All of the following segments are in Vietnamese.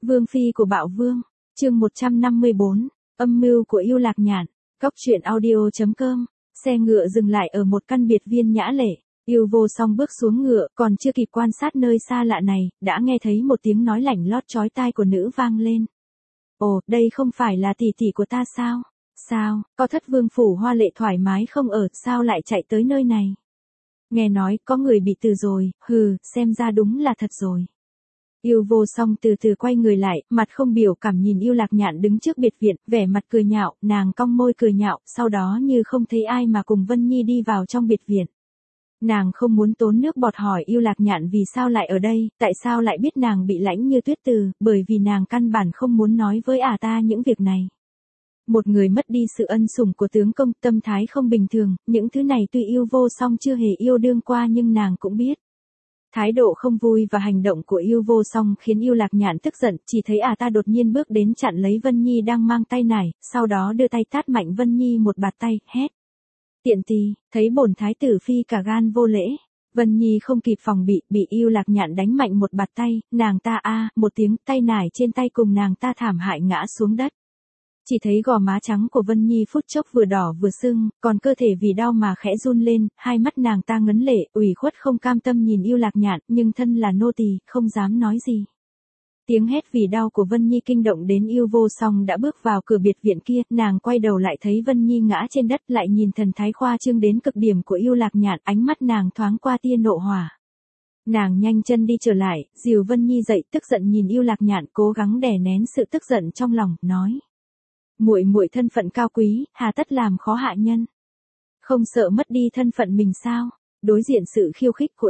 Vương phi của Bạo Vương, chương 154, âm mưu của Yêu Lạc Nhạn, Cóc truyện audio.com. Xe ngựa dừng lại ở một căn biệt viên nhã lệ, Yêu Vô Song bước xuống ngựa, còn chưa kịp quan sát nơi xa lạ này, đã nghe thấy một tiếng nói lảnh lót chói tai của nữ vang lên. Ồ, đây không phải là tỷ tỷ của ta sao? Sao, có thất vương phủ hoa lệ thoải mái không ở, sao lại chạy tới nơi này? Nghe nói có người bị từ rồi, hừ, xem ra đúng là thật rồi. Yêu Vô Song từ từ quay người lại, mặt không biểu cảm nhìn Yêu Lạc Nhạn đứng trước biệt viện, vẻ mặt cười nhạo, nàng cong môi cười nhạo, sau đó như không thấy ai mà cùng Vân Nhi đi vào trong biệt viện. Nàng không muốn tốn nước bọt hỏi Yêu Lạc Nhạn vì sao lại ở đây, tại sao lại biết nàng bị lãnh như tuyết từ, bởi vì nàng căn bản không muốn nói với ta những việc này. Một người mất đi sự ân sủng của tướng công, tâm thái không bình thường, những thứ này tuy Yêu Vô Song chưa hề yêu đương qua nhưng nàng cũng biết. Thái độ không vui và hành động của Yêu Vô Song khiến Yêu Lạc Nhạn tức giận, chỉ thấy ta đột nhiên bước đến chặn lấy Vân Nhi đang mang tay nải, sau đó đưa tay tát mạnh Vân Nhi một bạt tay, hét. Tiện tì, thấy bổn thái tử phi cả gan vô lễ. Vân Nhi không kịp phòng bị Yêu Lạc Nhạn đánh mạnh một bạt tay, nàng ta một tiếng, tay nải trên tay cùng nàng ta thảm hại ngã xuống đất. Chỉ thấy gò má trắng của Vân Nhi phút chốc vừa đỏ vừa sưng, còn cơ thể vì đau mà khẽ run lên, hai mắt nàng ta ngấn lệ, ủy khuất không cam tâm nhìn Yêu Lạc Nhạn, nhưng thân là nô tỳ, không dám nói gì. Tiếng hét vì đau của Vân Nhi kinh động đến Yêu Vô Song đã bước vào cửa biệt viện kia, nàng quay đầu lại thấy Vân Nhi ngã trên đất, lại nhìn thần thái khoa trương đến cực điểm của Yêu Lạc Nhạn, ánh mắt nàng thoáng qua tia nộ hỏa. Nàng nhanh chân đi trở lại, dìu Vân Nhi dậy, tức giận nhìn Yêu Lạc Nhạn, cố gắng đè nén sự tức giận trong lòng, nói: Muội muội thân phận cao quý, hà tất làm khó hạ nhân. Không sợ mất đi thân phận mình sao? Đối diện sự khiêu khích của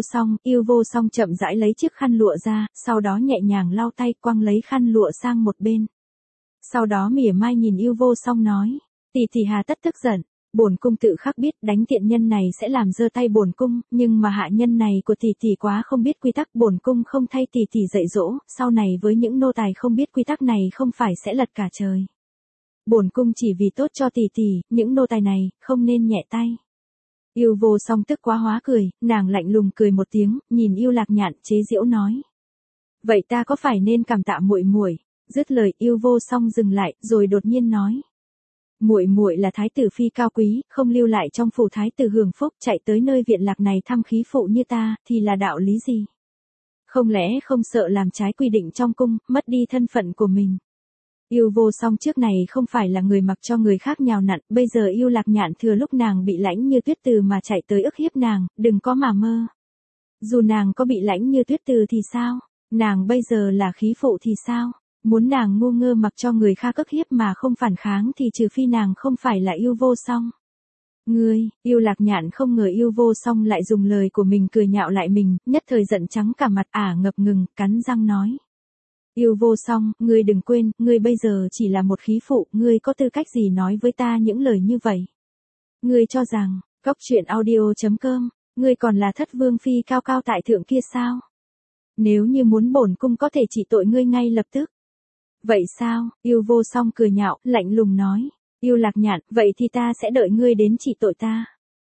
Yêu Vô Song chậm rãi lấy chiếc khăn lụa ra, sau đó nhẹ nhàng lau tay, quăng lấy khăn lụa sang một bên. Sau đó mỉa mai nhìn Yêu Vô Song nói: tỷ tỷ hà tất tức giận, bổn cung tự khắc biết đánh tiện nhân này sẽ làm dơ tay bổn cung, nhưng mà hạ nhân này của tỷ tỷ quá không biết quy tắc, bổn cung không thay tỷ tỷ dạy dỗ, sau này với những nô tài không biết quy tắc này không phải sẽ lật cả trời. Bổn cung chỉ vì tốt cho tỷ tỷ, những nô tài này không nên nhẹ tay. Yêu Vô Song tức quá hóa cười, nàng lạnh lùng cười một tiếng, nhìn Yêu Lạc Nhạn chế giễu nói: vậy ta có phải nên cảm tạ muội muội? Dứt lời, Yêu Vô Song dừng lại, rồi đột nhiên nói: muội muội là thái tử phi cao quý, không lưu lại trong phủ thái tử hưởng phúc, chạy tới nơi viện lạc này thăm khí phụ như ta, thì là đạo lý gì? Không lẽ không sợ làm trái quy định trong cung, mất đi thân phận của mình? Yêu Vô Song trước này không phải là người mặc cho người khác nhào nặn, bây giờ Yêu Lạc Nhạn thừa lúc nàng bị lãnh như tuyết từ mà chạy tới ức hiếp nàng, đừng có mà mơ. Dù nàng có bị lãnh như tuyết từ thì sao? Nàng bây giờ là khí phụ thì sao? Muốn nàng ngu ngơ mặc cho người khác ức hiếp mà không phản kháng thì trừ phi nàng không phải là Yêu Vô Song. Ngươi, Yêu Lạc Nhạn không ngờ Yêu Vô Song lại dùng lời của mình cười nhạo lại mình, nhất thời giận trắng cả mặt, ngập ngừng, cắn răng nói: Yêu Vô Song, ngươi đừng quên, ngươi bây giờ chỉ là một khí phụ, ngươi có tư cách gì nói với ta những lời như vậy? Ngươi cho rằng, Cóc truyện audio.com, ngươi còn là thất vương phi cao cao tại thượng kia sao? Nếu như muốn bổn cung có thể trị tội ngươi ngay lập tức. Vậy sao? Yêu Vô Song cười nhạo, lạnh lùng nói: Yêu Lạc Nhạn, vậy thì ta sẽ đợi ngươi đến trị tội ta.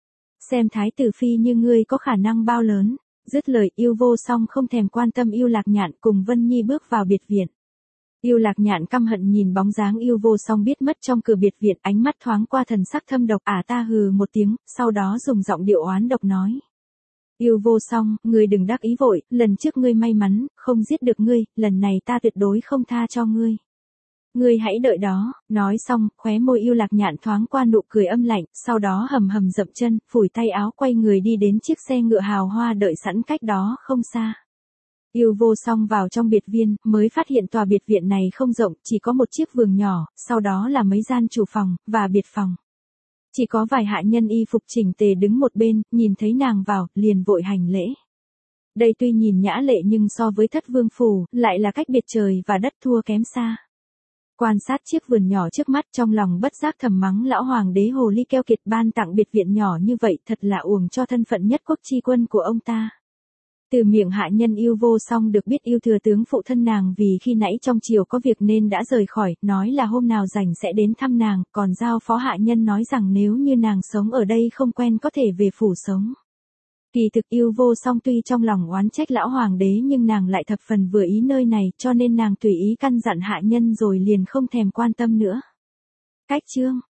Xem thái tử phi như ngươi có khả năng bao lớn. Dứt lời, Yêu Vô Song không thèm quan tâm Yêu Lạc Nhạn, cùng Vân Nhi bước vào biệt viện. Yêu Lạc Nhạn căm hận nhìn bóng dáng Yêu Vô Song biết mất trong cửa biệt viện, ánh mắt thoáng qua thần sắc thâm độc, ta hừ một tiếng, sau đó dùng giọng điệu oán độc nói: Yêu Vô Song, ngươi đừng đắc ý vội, lần trước ngươi may mắn, không giết được ngươi, lần này ta tuyệt đối không tha cho ngươi. Ngươi hãy đợi đó. Nói xong, khóe môi Yêu Lạc Nhạn thoáng qua nụ cười âm lạnh, sau đó hầm hầm dậm chân, phủi tay áo quay người đi đến chiếc xe ngựa hào hoa đợi sẵn cách đó không xa. Yêu Vô Song vào trong biệt viên, mới phát hiện tòa biệt viện này không rộng, chỉ có một chiếc vườn nhỏ, sau đó là mấy gian chủ phòng, và biệt phòng. Chỉ có vài hạ nhân y phục chỉnh tề đứng một bên, nhìn thấy nàng vào, liền vội hành lễ. Đây tuy nhìn nhã lệ nhưng so với thất vương phủ, lại là cách biệt trời và đất thua kém xa. Quan sát chiếc vườn nhỏ trước mắt, trong lòng bất giác thầm mắng lão hoàng đế hồ ly keo kiệt, ban tặng biệt viện nhỏ như vậy, thật là uổng cho thân phận nhất quốc chi quân của ông ta. Từ miệng hạ nhân Yêu Vô Song được biết yêu thừa tướng phụ thân nàng vì khi nãy trong triều có việc nên đã rời khỏi, nói là hôm nào rảnh sẽ đến thăm nàng, còn giao phó hạ nhân nói rằng nếu như nàng sống ở đây không quen có thể về phủ sống. Kỳ thực Yêu Vô Song tuy trong lòng oán trách lão hoàng đế nhưng nàng lại thập phần vừa ý nơi này cho nên nàng tùy ý căn dặn hạ nhân rồi liền không thèm quan tâm nữa. Cách chương